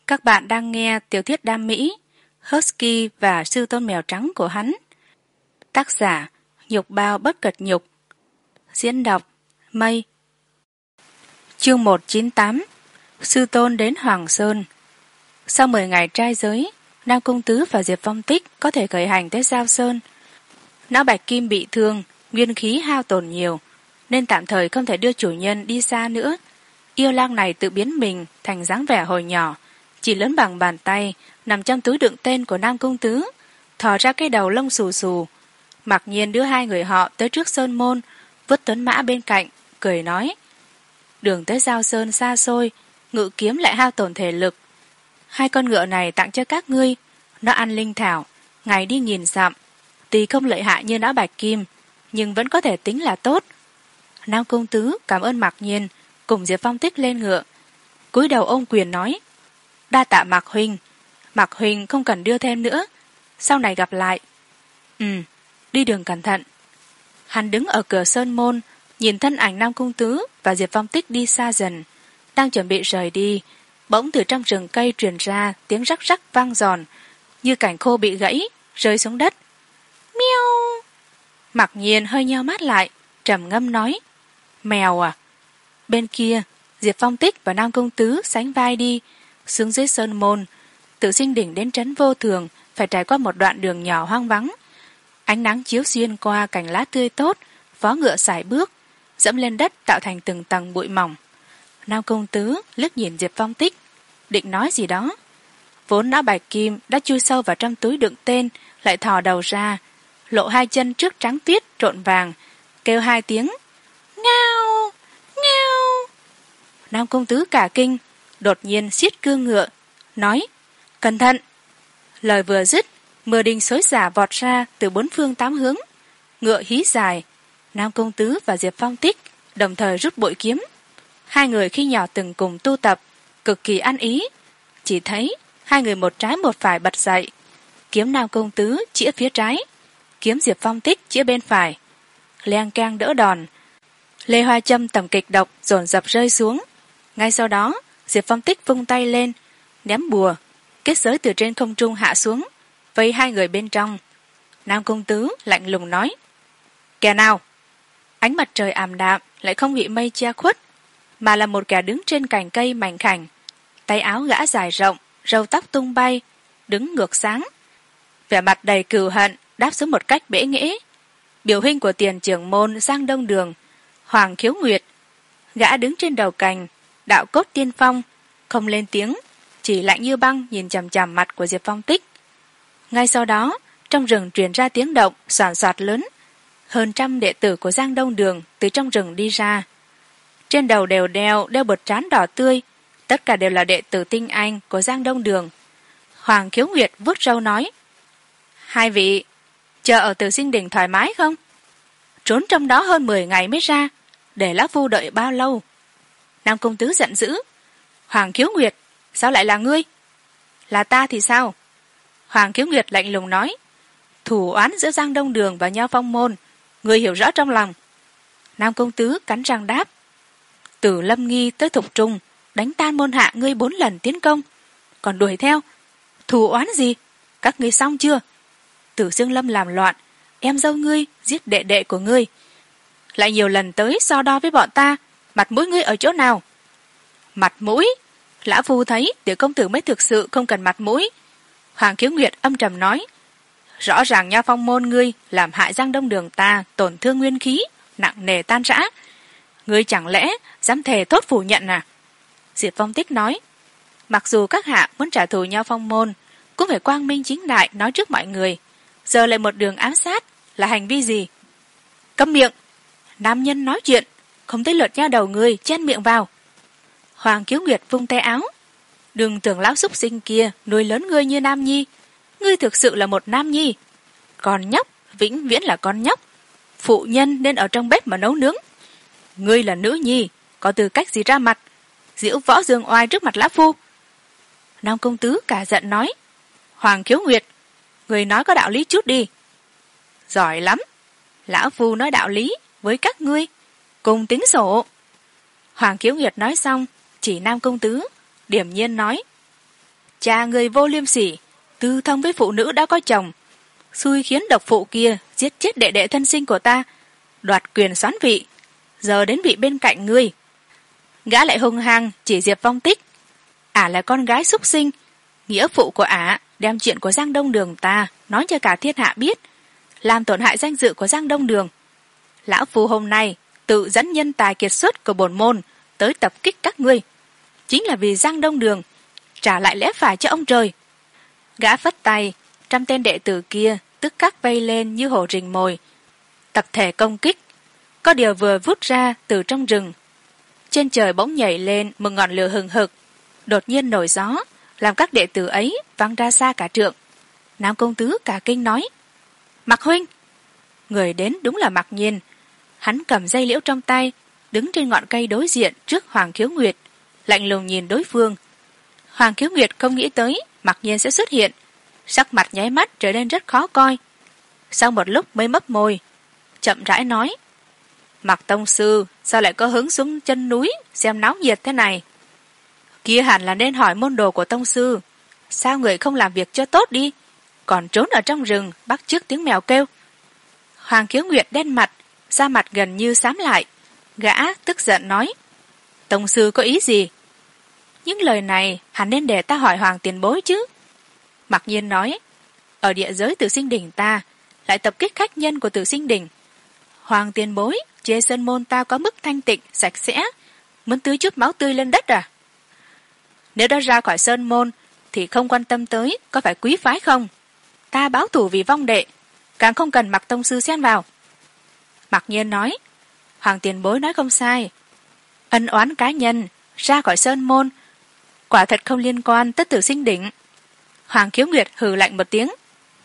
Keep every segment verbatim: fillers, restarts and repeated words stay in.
Các bạn đang nghe tiểu thuyết đam mỹ Husky và sư tôn mèo trắng của hắn. Tác giả Nhục Bao Bất Cật Nhục. Diễn đọc Mây. Chương một trăm chín mươi tám. Sư tôn đến Hoàng Sơn. Sau mười ngày trai giới, Nam Cung Tứ và Diệp Phong Tích có thể khởi hành tới Giao Sơn. Não Bạch Kim bị thương, nguyên khí hao tổn nhiều, nên tạm thời không thể đưa chủ nhân đi xa nữa. Yêu lang này tự biến mình thành dáng vẻ hồi nhỏ, chỉ lớn bằng bàn tay, nằm trong túi đựng tên của Nam Cung Tứ, thò ra cái đầu lông xù xù. Mặc nhiên đưa hai người họ tới trước sơn môn, vứt tuấn mã bên cạnh, cười nói: đường tới Giao Sơn xa xôi, ngự kiếm lại hao tổn thể lực. Hai con ngựa này tặng cho các ngươi, nó ăn linh thảo, ngày đi nghìn dặm, tuy không lợi hại như não Bạch Kim, nhưng vẫn có thể tính là tốt. Nam Cung Tứ cảm ơn Mặc Nhiên, cùng Diệp Phong Tích lên ngựa, cúi đầu ôm quyền nói: đa tạ Mạc huynh, Mạc huynh không cần đưa thêm nữa, sau này gặp lại. Ừ, đi đường cẩn thận. Hắn đứng ở cửa sơn môn, nhìn thân ảnh Nam Cung Tứ và Diệp Phong Tích đi xa dần, đang chuẩn bị rời đi, bỗng từ trong rừng cây truyền ra tiếng rắc rắc vang giòn, như cành khô bị gãy rơi xuống đất. Miau. Mặc Nhiên hơi nheo mắt lại, trầm ngâm nói: mèo à. Bên kia, Diệp Phong Tích và Nam Cung Tứ sánh vai đi xuống dưới sơn môn. Từ Sinh Đỉnh đến trấn Vô Thường phải trải qua một đoạn đường nhỏ hoang vắng. Ánh nắng chiếu xuyên qua cành lá tươi tốt, vó ngựa sải bước dẫm lên đất tạo thành từng tầng bụi mỏng. Nam Cung Tứ liếc nhìn Diệp Phong Tích, định nói gì đó. Vốn não Bạch Kim đã chui sâu vào trong túi đựng tên, lại thò đầu ra, lộ hai chân trước trắng tuyết trộn vàng, kêu hai tiếng: ngao, ngao. Nam Cung Tứ cả kinh, đột nhiên siết cương ngựa, nói: cẩn thận. Lời vừa dứt, mưa đinh xối xả vọt ra từ bốn phương tám hướng. Ngựa hí dài, Nam Cung Tứ và Diệp Phong Tích đồng thời rút bội kiếm. Hai người khi nhỏ từng cùng tu tập, cực kỳ ăn ý. Chỉ thấy hai người một trái một phải bật dậy, kiếm Nam Cung Tứ chĩa phía trái, kiếm Diệp Phong Tích chĩa bên phải. Leng keng đỡ đòn, lê hoa châm tầm kịch độc dồn dập rơi xuống. Ngay sau đó, Diệp Phong Tích vung tay lên, ném bùa, kết giới từ trên không trung hạ xuống, vây hai người bên trong. Nam Cung Tứ lạnh lùng nói: kẻ nào? Ánh mặt trời ảm đạm lại không bị mây che khuất, mà là một kẻ đứng trên cành cây mảnh khảnh, tay áo gã dài rộng, râu tóc tung bay, đứng ngược sáng, vẻ mặt đầy cừu hận đáp xuống một cách bẽ nghễ. Biểu huynh của Tiền trưởng môn Giang Đông Đường, Hoàng Khiếu Nguyệt. Gã đứng trên đầu cành, đạo cốt tiên phong, không lên tiếng, chỉ lạnh như băng nhìn chằm chằm mặt của Diệp Phong Tích. Ngay sau đó, trong rừng truyền ra tiếng động soàn soạt lớn. Hơn trăm đệ tử của Giang Đông Đường từ trong rừng đi ra. Trên đầu đều đeo đeo bột trán đỏ tươi, tất cả đều là đệ tử tinh anh của Giang Đông Đường. Hoàng Khiếu Nguyệt vuốt râu nói: hai vị chờ ở Từ Sinh Đỉnh thoải mái không? Trốn trong đó hơn mười ngày mới ra, để lão phu đợi bao lâu? Nam Cung Tứ giận dữ: Hoàng Khiếu Nguyệt, sao lại là ngươi? Là ta thì sao? Hoàng Khiếu Nguyệt lạnh lùng nói: thù oán giữa Giang Đông Đường và Nho Phong môn, ngươi hiểu rõ trong lòng. Nam Cung Tứ cắn răng đáp: từ Lâm Nghi tới Thục Trung, đánh tan môn hạ ngươi bốn lần tiến công, còn đuổi theo. Thù oán gì? Các ngươi xong chưa? Tử Dương Lâm làm loạn, em dâu ngươi giết đệ đệ của ngươi, lại nhiều lần tới so đo với bọn ta, mặt mũi ngươi ở chỗ nào? Mặt mũi? Lão phu thấy tiểu công tử mới thực sự không cần mặt mũi. Hoàng Khiếu Nguyệt âm trầm nói: rõ ràng Nho Phong môn ngươi làm hại Giang Đông Đường ta tổn thương nguyên khí, nặng nề tan rã, ngươi chẳng lẽ dám thề thốt phủ nhận à? Diệp Phong Tích nói: mặc dù các hạ muốn trả thù Nho Phong môn, cũng phải quang minh chính đại nói trước mọi người, giờ lại một đường ám sát, là hành vi gì? Câm miệng! Nam nhân nói chuyện, không tới lượt nha đầu ngươi chen miệng vào. Hoàng Khiếu Nguyệt vung tay áo: đừng tưởng lão súc sinh kia nuôi lớn ngươi như nam nhi, ngươi thực sự là một nam nhi. Con nhóc vĩnh viễn là con nhóc, phụ nhân nên ở trong bếp mà nấu nướng. Ngươi là nữ nhi, có tư cách gì ra mặt giễu võ dương oai trước mặt lão phu? Nam Cung Tứ cả giận nói: Hoàng Khiếu Nguyệt, người nói có đạo lý chút đi. Giỏi lắm, lão phu nói đạo lý với các ngươi, cùng tính sổ. Hoàng Khiếu Nguyệt nói xong, chỉ Nam Cung Tứ, điềm nhiên nói: cha người vô liêm sỉ, tư thông với phụ nữ đã có chồng, xui khiến độc phụ kia giết chết đệ đệ thân sinh của ta, đoạt quyền soán vị, giờ đến vị bên cạnh ngươi. Gã lại hung hăng chỉ Diệp Vong Tích. Ả là con gái súc sinh, nghĩa phụ của ả đem chuyện của Giang Đông Đường ta nói cho cả thiên hạ biết, làm tổn hại danh dự của Giang Đông Đường. Lão phu hôm nay tự dẫn nhân tài kiệt xuất của bổn môn tới tập kích các ngươi, chính là vì Giang Đông Đường trả lại lẽ phải cho ông trời. Gã phất tay, trăm tên đệ tử kia tức khắc vây lên như hổ rình mồi, tập thể công kích. Có điều vừa vút ra từ trong rừng, trên trời bỗng nhảy lên một ngọn lửa hừng hực, đột nhiên nổi gió, làm các đệ tử ấy văng ra xa cả trượng. Nam công tứ cả kinh nói: Mặc huynh! Người đến đúng là Mặc Nhiên. Hắn cầm dây liễu trong tay, đứng trên ngọn cây đối diện trước Hoàng Khiếu Nguyệt, lạnh lùng nhìn đối phương. Hoàng Khiếu Nguyệt không nghĩ tới Mặc Nhiên sẽ xuất hiện, sắc mặt nháy mắt trở nên rất khó coi. Sau một lúc mới mấp môi, chậm rãi nói: Mặc tông sư sao lại có hứng xuống chân núi xem náo nhiệt thế này? Kia hẳn là nên hỏi môn đồ của tông sư, sao người không làm việc cho tốt đi, còn trốn ở trong rừng bắt chước tiếng mèo kêu. Hoàng Khiếu Nguyệt đen mặt, da mặt gần như xám lại. Gã tức giận nói: Tông sư có ý gì? Những lời này hẳn nên để ta hỏi Hoàng tiền bối chứ. Mặc Nhiên nói: Ở địa giới Tử Sinh Đỉnh ta lại tập kích khách nhân của Tử Sinh Đỉnh. Hoàng tiền bối chê sơn môn ta có mức thanh tịnh sạch sẽ, muốn tưới chút máu tươi lên đất à? Nếu đã ra khỏi sơn môn thì không quan tâm tới có phải quý phái không. Ta báo thù vì vong đệ, càng không cần Mặc tông sư xen vào. Mặc Nhiên nói: Hoàng tiền bối nói không sai, ân oán cá nhân ra khỏi sơn môn quả thật không liên quan tới Tử Sinh Đỉnh. Hoàng Khiếu Nguyệt hừ lạnh một tiếng: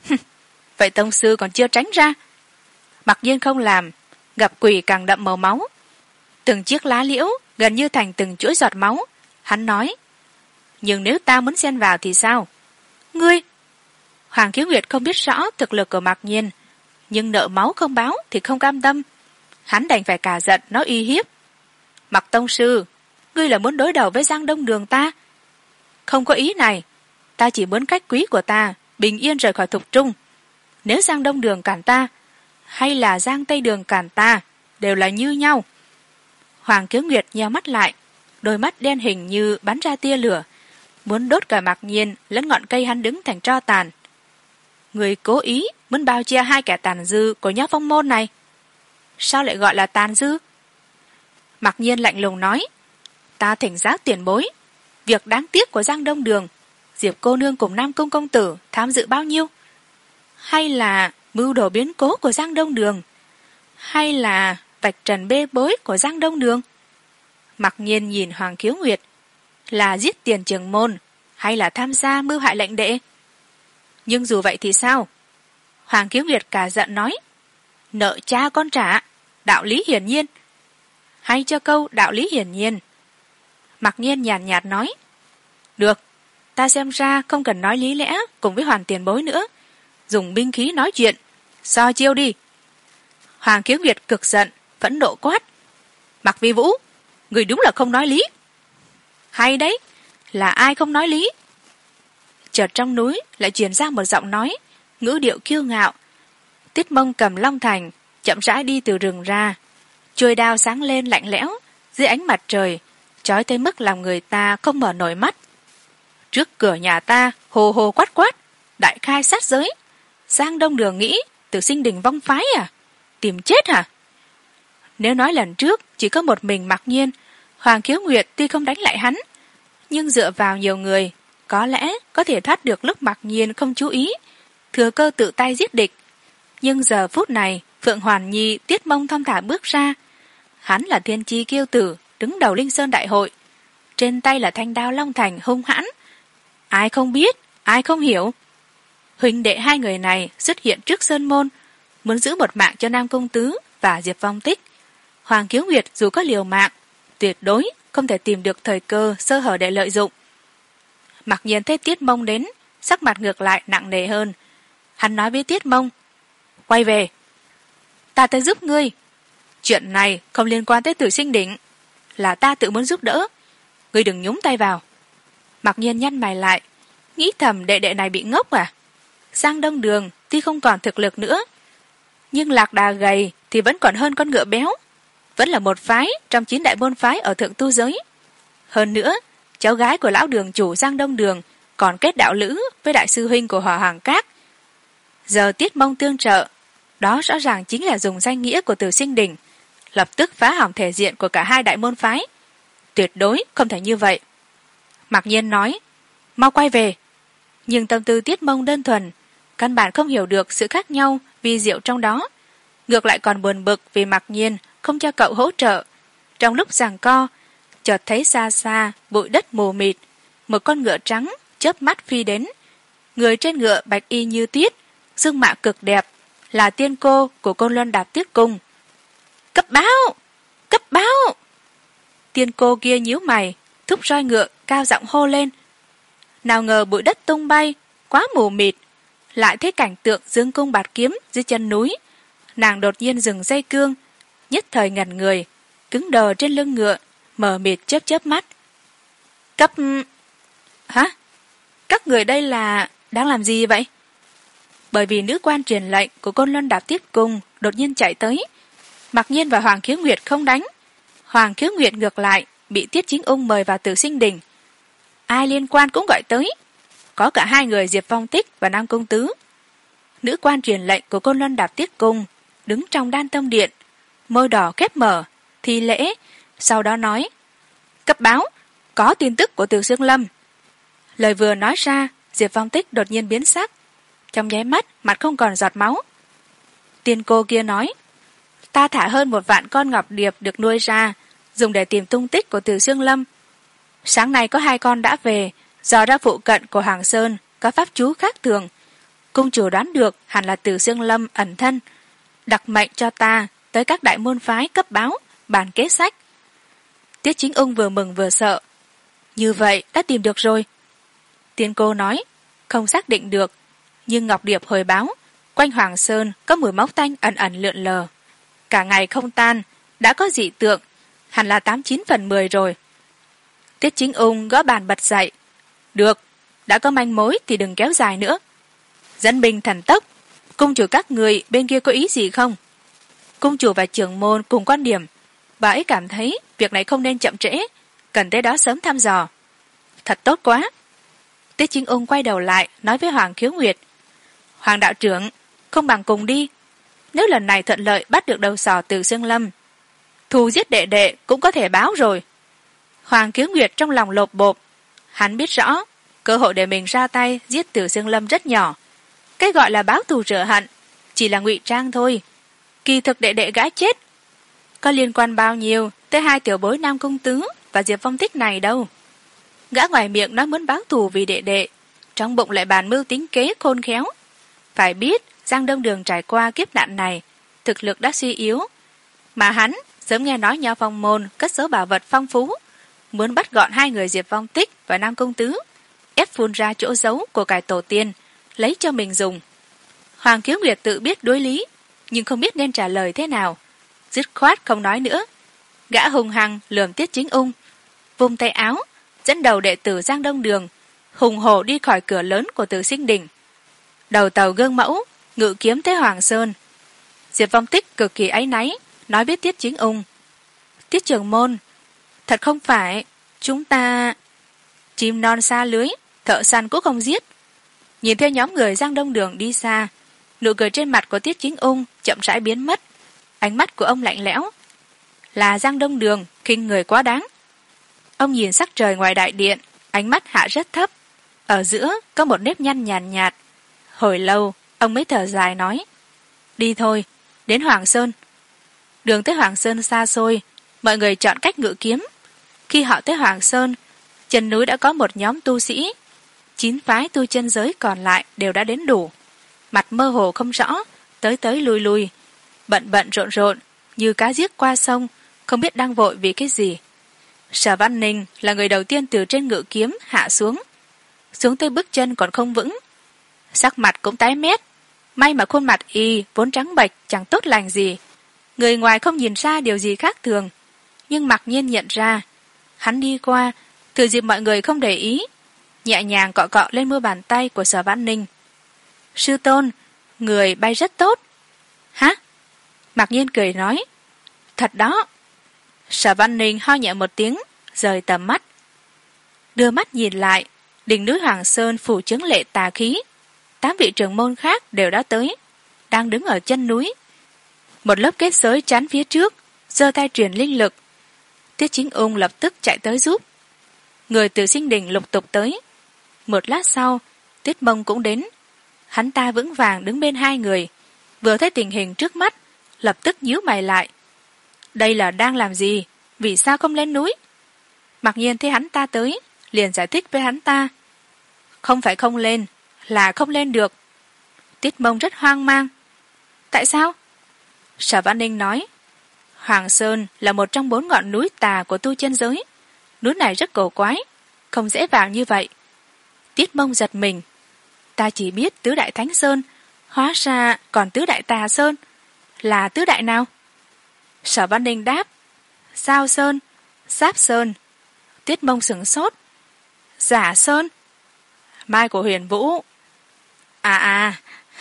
Vậy tông sư còn chưa tránh ra? Mặc Nhiên không làm, gặp quỷ càng đậm màu máu, từng chiếc lá liễu gần như thành từng chuỗi giọt máu. Hắn nói: Nhưng nếu ta muốn xen vào thì sao? Ngươi! Hoàng Khiếu Nguyệt không biết rõ thực lực của Mặc Nhiên, nhưng nợ máu không báo thì không cam tâm. Hắn đành phải cả giận nói uy hiếp: Mặc tông sư, ngươi là muốn đối đầu với Giang Đông Đường ta? Không có ý này, ta chỉ muốn khách quý của ta bình yên rời khỏi Thục Trung. Nếu Giang Đông Đường cản ta hay là Giang Tây Đường cản ta đều là như nhau. Hoàng Khiếu Nguyệt nheo mắt lại, đôi mắt đen hình như bắn ra tia lửa, muốn đốt cả Mặc Nhiên lẫn ngọn cây hắn đứng thành tro tàn. Người cố ý muốn bao che hai kẻ tàn dư của nhóm Phong môn này. Sao lại gọi là tàn dư? Mặc Nhiên lạnh lùng nói: Ta thỉnh giáo tiền bối, việc đáng tiếc của Giang Đông Đường, Diệp cô nương cùng Nam Cung công tử tham dự bao nhiêu? Hay là mưu đồ biến cố của Giang Đông Đường? Hay là vạch trần bê bối của Giang Đông Đường? Mặc Nhiên nhìn Hoàng Khiếu Nguyệt: Là giết tiền trưởng môn hay là tham gia mưu hại lệnh đệ? Nhưng dù vậy thì sao? Hoàng Khiếu Nguyệt cả giận nói: Nợ cha con trả, đạo lý hiển nhiên. Hay cho câu đạo lý hiển nhiên. Mặc Nhiên nhàn nhạt, nhạt nói: Được, ta xem ra không cần nói lý lẽ cùng với Hoàn tiền bối nữa, dùng binh khí nói chuyện, so chiêu đi. Hoàng Khiếu Nguyệt cực giận, phẫn nộ quát: Mặc Vi Vũ, người đúng là không nói lý. Hay đấy, là ai không nói lý? Chợt trong núi lại truyền ra một giọng nói, ngữ điệu kiêu ngạo. Tiết Mông cầm long thành, chậm rãi đi từ rừng ra, chuôi đao sáng lên lạnh lẽo dưới ánh mặt trời, chói tới mức làm người ta không mở nổi mắt. Trước cửa nhà ta hồ hồ quát quát, đại khai sát giới. Giang Đông Đường nghĩ Tử Sinh Đỉnh vong phái à? Tìm chết hả? Nếu nói lần trước chỉ có một mình Mặc Nhiên, Hoàng Khiếu Nguyệt tuy không đánh lại hắn, nhưng dựa vào nhiều người, có lẽ có thể thoát được lúc Mặc Nhiên không chú ý, thừa cơ tự tay giết địch. Nhưng giờ phút này, Phượng Hoàn Nhi Tiết Mông thong thả bước ra. Hắn là thiên chi kiêu tử, đứng đầu Linh Sơn đại hội, trên tay là thanh đao long thành hung hãn. Ai không biết, ai không hiểu. Huynh đệ hai người này xuất hiện trước sơn môn, muốn giữ một mạng cho Nam Công Tứ và Diệp Vong Tích. Hoàng Khiếu Nguyệt dù có liều mạng, tuyệt đối không thể tìm được thời cơ sơ hở để lợi dụng. Mặc Nhiên thấy Tiết Mông đến, sắc mặt ngược lại nặng nề hơn. Hắn nói với Tiết Mông: Quay về, ta tới giúp ngươi. Chuyện này không liên quan tới Tử Sinh Đỉnh, là ta tự muốn giúp đỡ, ngươi đừng nhúng tay vào. Mặc Nhiên nhăn mày lại, nghĩ thầm đệ đệ này bị ngốc à. Giang Đông Đường tuy không còn thực lực nữa, nhưng lạc đà gầy thì vẫn còn hơn con ngựa béo, vẫn là một phái trong chín đại môn phái ở thượng tu giới. Hơn nữa, cháu gái của lão đường chủ Giang Đông Đường còn kết đạo lữ với đại sư huynh của họ Hàng Cát. Giờ Tiết Mông tương trợ, đó rõ ràng chính là dùng danh nghĩa của Từ Sinh Đình, lập tức phá hỏng thể diện của cả hai đại môn phái. Tuyệt đối không thể như vậy. Mặc Nhiên nói, mau quay về. Nhưng tâm tư Tiết Mông đơn thuần, căn bản không hiểu được sự khác nhau vi diệu trong đó, ngược lại còn buồn bực vì Mặc Nhiên không cho cậu hỗ trợ. Trong lúc giằng co, chợt thấy xa xa bụi đất mù mịt, một con ngựa trắng chớp mắt phi đến. Người trên ngựa bạch y như tuyết, dung mạo cực đẹp, là tiên cô của Côn Luân Đạp Tiết Cung. Cấp báo! Cấp báo! Tiên cô kia nhíu mày, thúc roi ngựa cao giọng hô lên. Nào ngờ bụi đất tung bay, quá mù mịt, lại thấy cảnh tượng dương cung bạt kiếm dưới chân núi. Nàng đột nhiên dừng dây cương, nhất thời ngẩn người, cứng đờ trên lưng ngựa, mờ mịt chớp chớp mắt. Cấp... Hả? Các người đây là... đang làm gì vậy? Bởi vì nữ quan truyền lệnh của Côn Luân Đạp Tiết Cung đột nhiên chạy tới. Mặc Nhiên và Hoàng Khiếu Nguyệt không đánh. Hoàng Khiếu Nguyệt ngược lại bị Tiết Chính Ung mời vào Tử Sinh Đình. Ai liên quan cũng gọi tới. Có cả hai người Diệp Phong Tích và Nam Công Tứ. Nữ quan truyền lệnh của Côn Luân Đạp Tiết Cung đứng trong Đan Tông Điện, môi đỏ khép mở, thi lễ, sau đó nói: Cấp báo, có tin tức của Từ Xương Lâm. Lời vừa nói ra, Diệp Phong Tích đột nhiên biến sắc, trong nháy mắt mặt không còn giọt máu. Tiên cô kia nói: Ta thả hơn một vạn con ngọc điệp được nuôi ra, dùng để tìm tung tích của Từ Xương Lâm. Sáng nay có hai con đã về, dò ra phụ cận của Hàng Sơn có pháp chú khác thường. Cung chủ đoán được hẳn là Từ Xương Lâm ẩn thân, đặc mệnh cho ta tới các đại môn phái cấp báo, bàn kế sách. Tiết Chính Ung vừa mừng vừa sợ. Như vậy đã tìm được rồi. Tiên cô nói, không xác định được, nhưng Ngọc Điệp hồi báo, quanh Hoàng Sơn có mùi máu tanh ẩn ẩn lượn lờ. Cả ngày không tan, đã có dị tượng, hẳn là tám chín phần mười rồi. Tiết Chính Ung gõ bàn bật dậy. Được, đã có manh mối thì đừng kéo dài nữa. Dẫn binh thần tốc, cung chủ các người bên kia có ý gì không? Cung chủ và trưởng môn cùng quan điểm, bà ấy cảm thấy việc này không nên chậm trễ, cần tới đó sớm thăm dò. Thật tốt quá. Tiết Chính Ung quay đầu lại nói với Hoàng Khiếu Nguyệt, Hoàng đạo trưởng, không bằng cùng đi. Nếu lần này thuận lợi bắt được đầu sỏ Từ Xương Lâm, thù giết đệ đệ cũng có thể báo rồi. Hoàng Khiếu Nguyệt trong lòng lột bộp, hắn biết rõ cơ hội để mình ra tay giết Từ Xương Lâm rất nhỏ. Cái gọi là báo thù rửa hận chỉ là ngụy trang thôi, kỳ thực đệ đệ gã chết có liên quan bao nhiêu tới hai tiểu bối Nam Công Tứ và Diệp Phong Tích này đâu. Gã ngoài miệng nói muốn báo thù vì đệ đệ, trong bụng lại bàn mưu tính kế khôn khéo. Phải biết Giang Đông Đường trải qua kiếp nạn này, thực lực đã suy yếu, mà hắn sớm nghe nói Nho Phong môn cất số bảo vật phong phú, muốn bắt gọn hai người Diệp Phong Tích và Nam Công Tứ, ép phun ra chỗ giấu của cải tổ tiên, lấy cho mình dùng. Hoàng Khiếu Nguyệt tự biết đối lý, nhưng không biết nên trả lời thế nào, dứt khoát không nói nữa. Gã hùng hăng lườm Tiết Chính Ung, vung tay áo dẫn đầu đệ tử Giang Đông Đường hùng hổ đi khỏi cửa lớn của Từ Sinh Đình. Đầu tàu gương mẫu ngự kiếm tới Hoàng Sơn. Diệp Phong Tích cực kỳ áy náy nói với Tiết Chính Ung, Tiết trưởng môn, thật không phải chúng ta chim non xa lưới, thợ săn cũng không giết. Nhìn theo nhóm người Giang Đông Đường đi xa, nụ cười trên mặt của Tiết Chính Ung chậm rãi biến mất, ánh mắt của ông lạnh lẽo. Là Giang Đông Đường khinh người quá đáng. Ông nhìn sắc trời ngoài đại điện, ánh mắt hạ rất thấp, ở giữa có một nếp nhăn nhàn nhạt, nhạt. Hồi lâu ông mới thở dài nói, đi thôi, đến Hoàng Sơn. Đường tới Hoàng Sơn xa xôi, mọi người chọn cách ngự kiếm. Khi họ tới Hoàng Sơn, chân núi đã có một nhóm tu sĩ, chín phái tu chân giới còn lại đều đã đến đủ, mặt mơ hồ không rõ, tới tới lui lui, bận bận rộn rộn như cá giết qua sông, không biết đang vội vì cái gì. Sở Văn Ninh là người đầu tiên từ trên ngự kiếm hạ xuống, xuống tới bước chân còn không vững, sắc mặt cũng tái mét. May mà khuôn mặt y vốn trắng bệch chẳng tốt lành gì, người ngoài không nhìn ra điều gì khác thường, nhưng Mặc Nhiên nhận ra. Hắn đi qua, thừa dịp mọi người không để ý, nhẹ nhàng cọ cọ lên mu bàn tay của Sở Vãn Ninh. Sư tôn, người bay rất tốt. Hả? Mặc nhiên cười nói. Thật đó. Sở Vãn Ninh ho nhẹ một tiếng, rời tầm mắt. Đưa mắt nhìn lại, đỉnh núi Hoàng Sơn phủ chứng lệ tà khí. Tám vị trưởng môn khác đều đã tới, đang đứng ở chân núi. Một lớp kết giới chắn phía trước, giơ tay truyền linh lực. Tiết Chính Ung lập tức chạy tới giúp. Người từ Sinh Đình lục tục tới. Một lát sau, Tiết Mông cũng đến. Hắn ta vững vàng đứng bên hai người, vừa thấy tình hình trước mắt, lập tức nhíu mày lại. Đây là đang làm gì? Vì sao không lên núi? Mặc nhiên thấy hắn ta tới, liền giải thích với hắn ta. Không phải không lên, là không lên được. Tiết Mông rất hoang mang. Tại sao? Sở Vãn Ninh nói. Hoàng Sơn là một trong bốn ngọn núi tà của tu chân giới. Núi này rất cổ quái, không dễ vào như vậy. Tiết Mông giật mình. Ta chỉ biết tứ đại Thánh Sơn, hóa ra còn tứ đại Tà Sơn. Là tứ đại nào? Sở Vãn Ninh đáp. Giao Sơn, Giáp Sơn. Tiết Mông sửng sốt. Giả Sơn. Mai của Huyền Vũ. À à.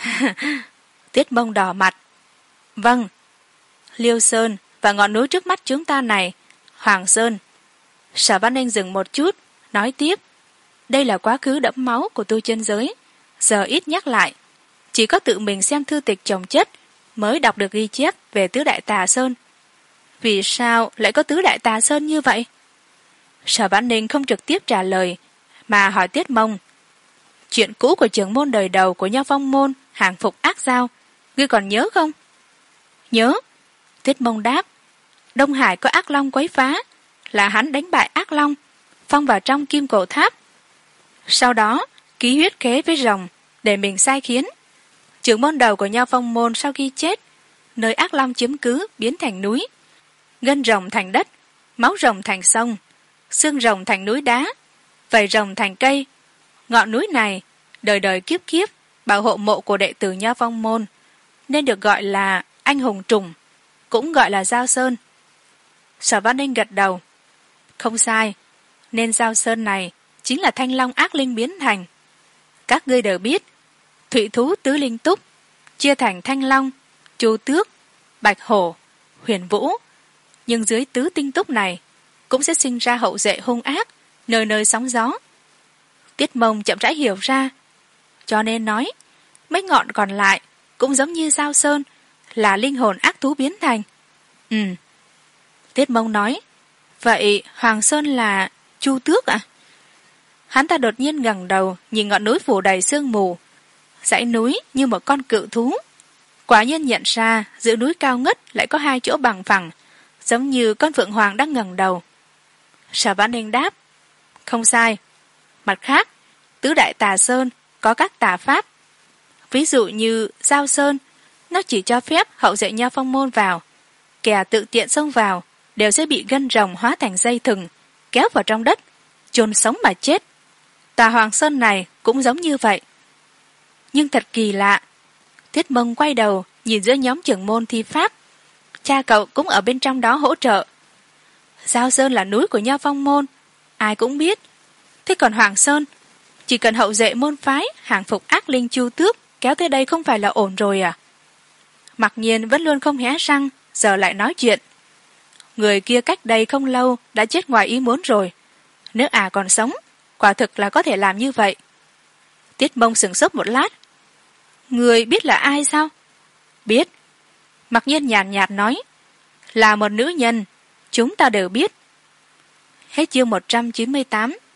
Tiết Mông đỏ mặt. Vâng. Liêu Sơn và ngọn núi trước mắt chúng ta này, Hoàng Sơn. Sở Vãn Ninh dừng một chút, nói tiếp. Đây là quá khứ đẫm máu của tu chân giới, giờ ít nhắc lại. Chỉ có tự mình xem thư tịch chồng chất mới đọc được ghi chép về tứ đại Tà Sơn. Vì sao lại có tứ đại Tà Sơn như vậy? Sở Vãn Ninh không trực tiếp trả lời, mà hỏi Tiết Mông. Chuyện cũ của trưởng môn đời đầu của Nho Phong môn hàng phục ác giao, ngươi còn nhớ không? Nhớ. Tiết Mông đáp. Đông Hải có ác long quấy phá, là hắn đánh bại ác long, phong vào trong kim cổ tháp. Sau đó ký huyết khế với rồng để mình sai khiến. Trưởng môn đầu của Nho Phong môn sau khi chết, nơi ác long chiếm cứ biến thành núi, gân rồng thành đất, máu rồng thành sông, xương rồng thành núi đá, vảy rồng thành cây. Ngọn núi này đời đời kiếp kiếp bảo hộ mộ của đệ tử Nho Phong môn, nên được gọi là anh hùng trùng, cũng gọi là Giao Sơn. Sở Vãn Ninh gật đầu. Không sai, nên Giao Sơn này chính là thanh long ác linh biến thành. Các ngươi đều biết, thủy thú tứ linh túc chia thành thanh long, chu tước, bạch hổ, huyền vũ, nhưng dưới tứ tinh túc này cũng sẽ sinh ra hậu duệ hung ác, nơi nơi sóng gió. Tiết Mông chậm rãi hiểu ra, cho nên nói mấy ngọn còn lại cũng giống như Giao Sơn, là linh hồn ác thú biến thành. Ừ. Tiết Mông nói. Vậy Hoàng Sơn là Chu Tước à? Hắn ta đột nhiên ngẩng đầu nhìn ngọn núi phủ đầy sương mù, dãy núi như một con cự thú. Quả nhiên nhận ra giữa núi cao ngất lại có hai chỗ bằng phẳng, giống như con phượng hoàng đang ngẩng đầu. Sở Vãn Ninh đáp. Không sai. Mặt khác, tứ đại Tà Sơn có các tà pháp. Ví dụ như Giao Sơn, nó chỉ cho phép hậu duệ Nho Phong môn vào, kẻ tự tiện xông vào đều sẽ bị gân rồng hóa thành dây thừng kéo vào trong đất, chôn sống mà chết. Tà Hoàng Sơn này cũng giống như vậy. Nhưng thật kỳ lạ. Tiết Mông quay đầu nhìn giữa nhóm trưởng môn thi pháp. Cha cậu cũng ở bên trong đó hỗ trợ. Giao Sơn là núi của Nho Phong môn, ai cũng biết. Thế còn Hoàng Sơn, chỉ cần hậu duệ môn phái hàng phục ác linh Chu Tước kéo tới đây không phải là ổn rồi à? Mặc nhiên vẫn luôn không hé răng, giờ lại nói chuyện. Người kia cách đây không lâu đã chết ngoài ý muốn rồi. Nếu à còn sống, quả thực là có thể làm như vậy. Tiết Mông sửng sốt một lát. Người biết là ai sao? Biết. Mặc nhiên nhàn nhạt nói. Là một nữ nhân, chúng ta đều biết. Hết chương một trăm chín mươi tám.